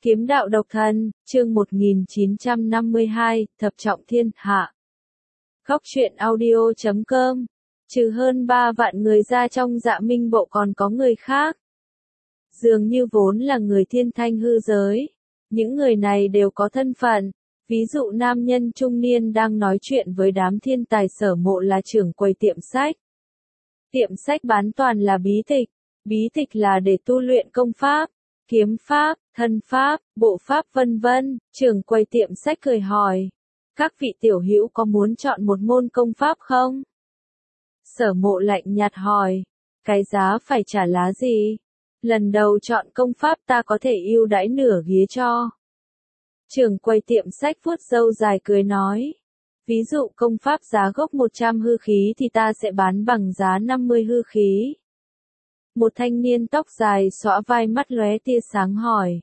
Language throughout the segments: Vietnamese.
Kiếm đạo độc thân, chương 1952, thập trọng thiên hạ. Góc truyện audio.com. Trừ hơn 3 vạn người ra trong Dạ Minh Bộ còn có người khác. Dường như vốn là người thiên thanh hư giới. Những người này đều có thân phận. Ví dụ nam nhân trung niên đang nói chuyện với đám thiên tài Sở Mộ là trưởng quầy tiệm sách. Tiệm sách bán toàn là bí tịch. Bí tịch là để tu luyện công pháp, kiếm pháp, thân pháp, bộ pháp vân vân. Trưởng quầy tiệm sách cười hỏi, các vị tiểu hữu có muốn chọn một môn công pháp không? Sở Mộ lạnh nhạt hỏi, cái giá phải trả lá gì? Lần đầu chọn công pháp ta có thể ưu đãi nửa ghế cho. Trưởng quầy tiệm sách vuốt râu dài cười nói, ví dụ công pháp giá gốc 100 hư khí thì ta sẽ bán bằng giá 50 hư khí. Một thanh niên tóc dài xõa vai mắt lóe tia sáng hỏi.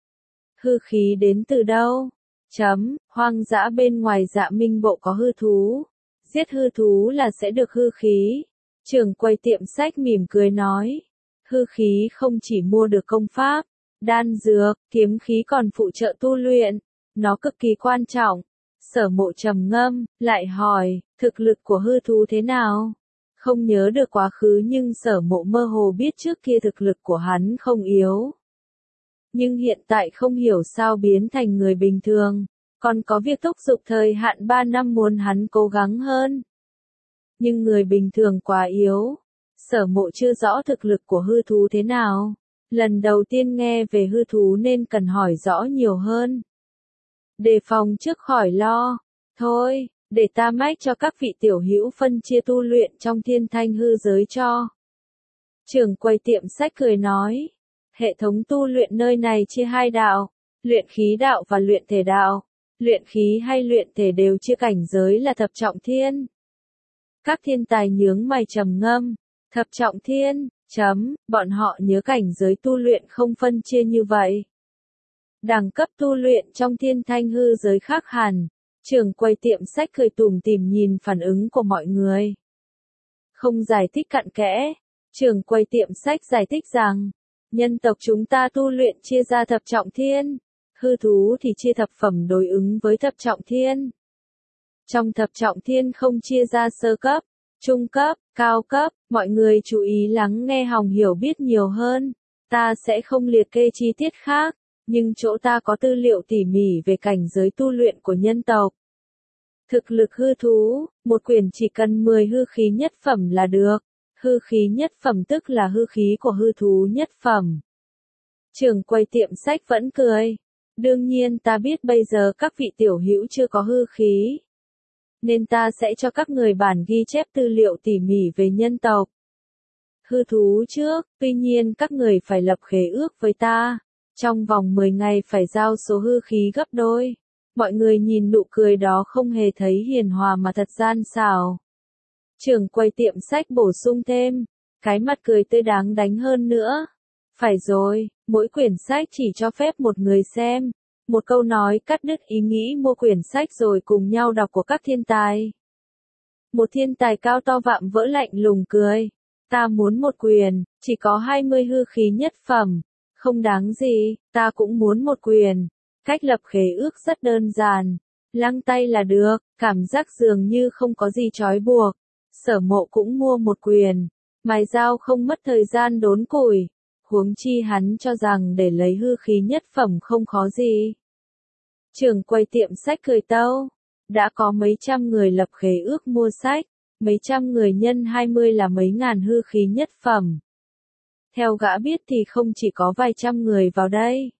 Hư khí đến từ đâu? Hoang dã bên ngoài Dạ Minh Bộ có hư thú. Giết hư thú là sẽ được hư khí. Trưởng quầy tiệm sách mỉm cười nói. Hư khí không chỉ mua được công pháp, đan dược, kiếm khí còn phụ trợ tu luyện. Nó cực kỳ quan trọng. Sở Mộ trầm ngâm, lại hỏi, thực lực của hư thú thế nào? Không nhớ được quá khứ nhưng Sở Mộ mơ hồ biết trước kia thực lực của hắn không yếu. Nhưng hiện tại không hiểu sao biến thành người bình thường, còn có việc thúc giục thời hạn 3 năm muốn hắn cố gắng hơn. Nhưng người bình thường quá yếu. Sở Mộ chưa rõ thực lực của hư thú thế nào. Lần đầu tiên nghe về hư thú nên cần hỏi rõ nhiều hơn. Đề phòng trước khỏi lo. Thôi, để ta mách cho các vị tiểu hữu phân chia tu luyện trong thiên thanh hư giới cho. Trưởng quầy tiệm sách cười nói. Hệ thống tu luyện nơi này chia hai đạo. Luyện khí đạo và luyện thể đạo. Luyện khí hay luyện thể đều chia cảnh giới là thập trọng thiên. Các thiên tài nhướng mày trầm ngâm. Thập trọng thiên, bọn họ nhớ cảnh giới tu luyện không phân chia như vậy. Đẳng cấp tu luyện trong thiên thanh hư giới khác hẳn. Trưởng quầy tiệm sách cười tủm tỉm nhìn phản ứng của mọi người. Không giải thích cặn kẽ. Trưởng quầy tiệm sách giải thích rằng, nhân tộc chúng ta tu luyện chia ra thập trọng thiên. Hư thú thì chia thập phẩm đối ứng với thập trọng thiên. Trong thập trọng thiên không chia ra sơ cấp, trung cấp, cao cấp. Mọi người chú ý lắng nghe hòng hiểu biết nhiều hơn. Ta sẽ không liệt kê chi tiết khác. Nhưng chỗ ta có tư liệu tỉ mỉ về cảnh giới tu luyện của nhân tộc. Thực lực hư thú, một quyển chỉ cần 10 hư khí nhất phẩm là được. Hư khí nhất phẩm tức là hư khí của hư thú nhất phẩm. Trưởng quầy tiệm sách vẫn cười. Đương nhiên ta biết bây giờ các vị tiểu hữu chưa có hư khí. Nên ta sẽ cho các người bản ghi chép tư liệu tỉ mỉ về nhân tộc. Hư thú trước, tuy nhiên các người phải lập khế ước với ta. Trong vòng 10 ngày phải giao số hư khí gấp đôi. Mọi người nhìn nụ cười đó không hề thấy hiền hòa mà thật gian xảo. Trưởng quầy tiệm sách bổ sung thêm. Cái mặt cười tươi đáng đánh hơn nữa. Phải rồi, mỗi quyển sách chỉ cho phép một người xem. Một câu nói cắt đứt ý nghĩ mua quyển sách rồi cùng nhau đọc của các thiên tài. Một thiên tài cao to vạm vỡ lạnh lùng cười. Ta muốn một quyển, chỉ có 20 hư khí nhất phẩm. Không đáng gì, ta cũng muốn một quyền. Cách lập khế ước rất đơn giản. Lăng tay là được, cảm giác dường như không có gì trói buộc. Sở Mộ cũng mua một quyền. Mài dao không mất thời gian đốn củi. Huống chi hắn cho rằng để lấy hư khí nhất phẩm không khó gì. Trưởng quầy tiệm sách cười tâu. Đã có mấy trăm người lập khế ước mua sách. Mấy trăm người nhân 20 là mấy ngàn hư khí nhất phẩm. Theo gã biết thì không chỉ có vài trăm người vào đây.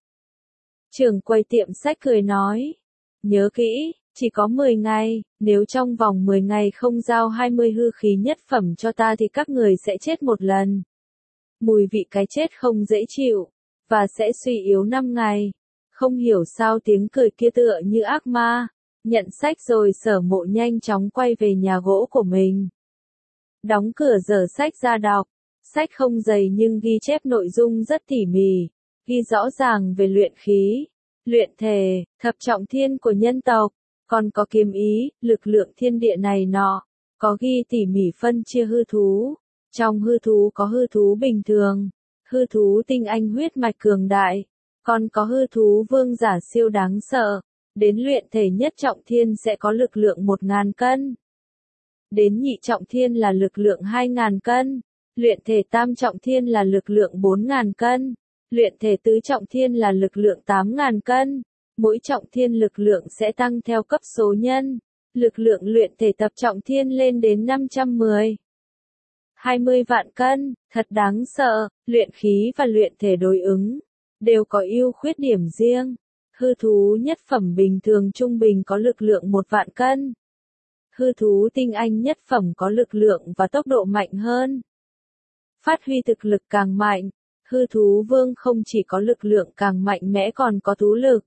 Trưởng quầy tiệm sách cười nói. Nhớ kỹ, chỉ có 10 ngày, nếu trong vòng 10 ngày không giao 20 hư khí nhất phẩm cho ta thì các người sẽ chết một lần. Mùi vị cái chết không dễ chịu, và sẽ suy yếu 5 ngày. Không hiểu sao tiếng cười kia tựa như ác ma. Nhận sách rồi Sở Mộ nhanh chóng quay về nhà gỗ của mình. Đóng cửa dở sách ra đọc. Sách không dày nhưng ghi chép nội dung rất tỉ mỉ, ghi rõ ràng về luyện khí, luyện thể, thập trọng thiên của nhân tộc, còn có kiếm ý, lực lượng thiên địa này nọ, có ghi tỉ mỉ phân chia hư thú. Trong hư thú có hư thú bình thường, hư thú tinh anh huyết mạch cường đại, Còn có hư thú vương giả siêu đáng sợ. Đến luyện thể nhất trọng thiên sẽ có lực lượng 1.000 cân. Đến nhị trọng thiên là lực lượng 2.000 cân. Luyện thể tam trọng thiên là lực lượng 4.000 cân. Luyện thể tứ trọng thiên là lực lượng 8.000 cân. Mỗi trọng thiên lực lượng sẽ tăng theo cấp số nhân. Lực lượng luyện thể tập trọng thiên lên đến 510. 20 vạn cân, thật đáng sợ. Luyện khí và luyện thể đối ứng đều có ưu khuyết điểm riêng. Hư thú nhất phẩm bình thường trung bình có lực lượng 1 vạn cân. Hư thú tinh anh nhất phẩm có lực lượng và tốc độ mạnh hơn. Phát huy thực lực càng mạnh, hư thú vương không chỉ có lực lượng càng mạnh mẽ còn có thú lực.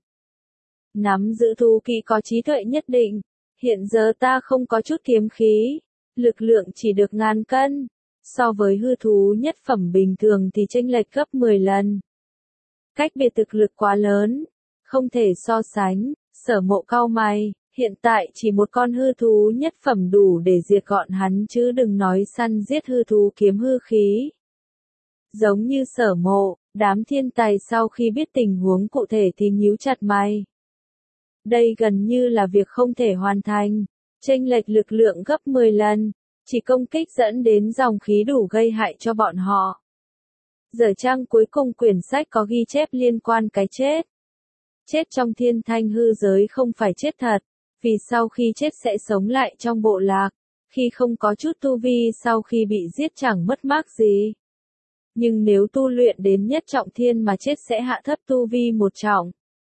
Nắm giữ thú kỹ có trí tuệ nhất định. Hiện giờ ta không có chút kiếm khí, lực lượng chỉ được 1.000 cân. So với hư thú nhất phẩm bình thường thì chênh lệch gấp 10 lần. Cách biệt thực lực quá lớn, không thể so sánh. Sở Mộ cau mày, hiện tại chỉ một con hư thú nhất phẩm đủ để diệt gọn hắn chứ đừng nói săn giết hư thú kiếm hư khí. Giống như Sở Mộ, đám thiên tài sau khi biết tình huống cụ thể thì nhíu chặt mày. Đây gần như là việc không thể hoàn thành, chênh lệch lực lượng gấp 10 lần, chỉ công kích dẫn đến dòng khí đủ gây hại cho bọn họ. Giờ trang cuối cùng quyển sách có ghi chép liên quan cái chết. Chết trong thiên thanh hư giới không phải chết thật, vì sau khi chết sẽ sống lại trong bộ lạc, khi không có chút tu vi sau khi bị giết chẳng mất mát gì. Nhưng nếu tu luyện đến nhất trọng thiên mà chết sẽ hạ thấp tu vi 1 trọng.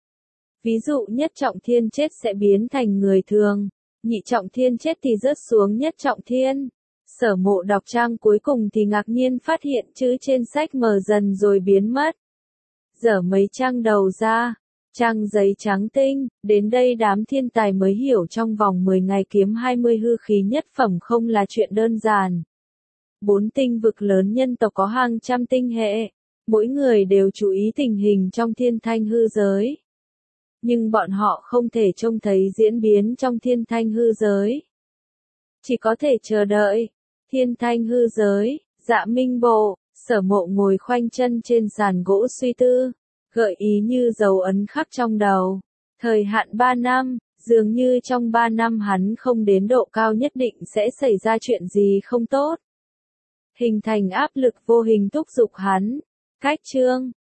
Ví dụ nhất trọng thiên chết sẽ biến thành người thường, nhị trọng thiên chết thì rớt xuống nhất trọng thiên. Sở Mộ đọc trang cuối cùng thì ngạc nhiên phát hiện chữ trên sách mờ dần rồi biến mất. Dở mấy trang đầu ra, trang giấy trắng tinh, đến đây đám thiên tài mới hiểu trong vòng 10 ngày kiếm 20 hư khí nhất phẩm không là chuyện đơn giản. 4 tinh vực lớn nhân tộc có hàng trăm tinh hệ, mỗi người đều chú ý tình hình trong thiên thanh hư giới. Nhưng bọn họ không thể trông thấy diễn biến trong thiên thanh hư giới. Chỉ có thể chờ đợi. Thiên thanh hư giới, Dạ Minh Bộ, Sở Mộ ngồi khoanh chân trên sàn gỗ suy tư, gợi ý như dấu ấn khắc trong đầu. Thời hạn 3 năm, dường như trong 3 năm hắn không đến độ cao nhất định sẽ xảy ra chuyện gì không tốt. Hình thành áp lực vô hình thúc giục hắn. Cách chương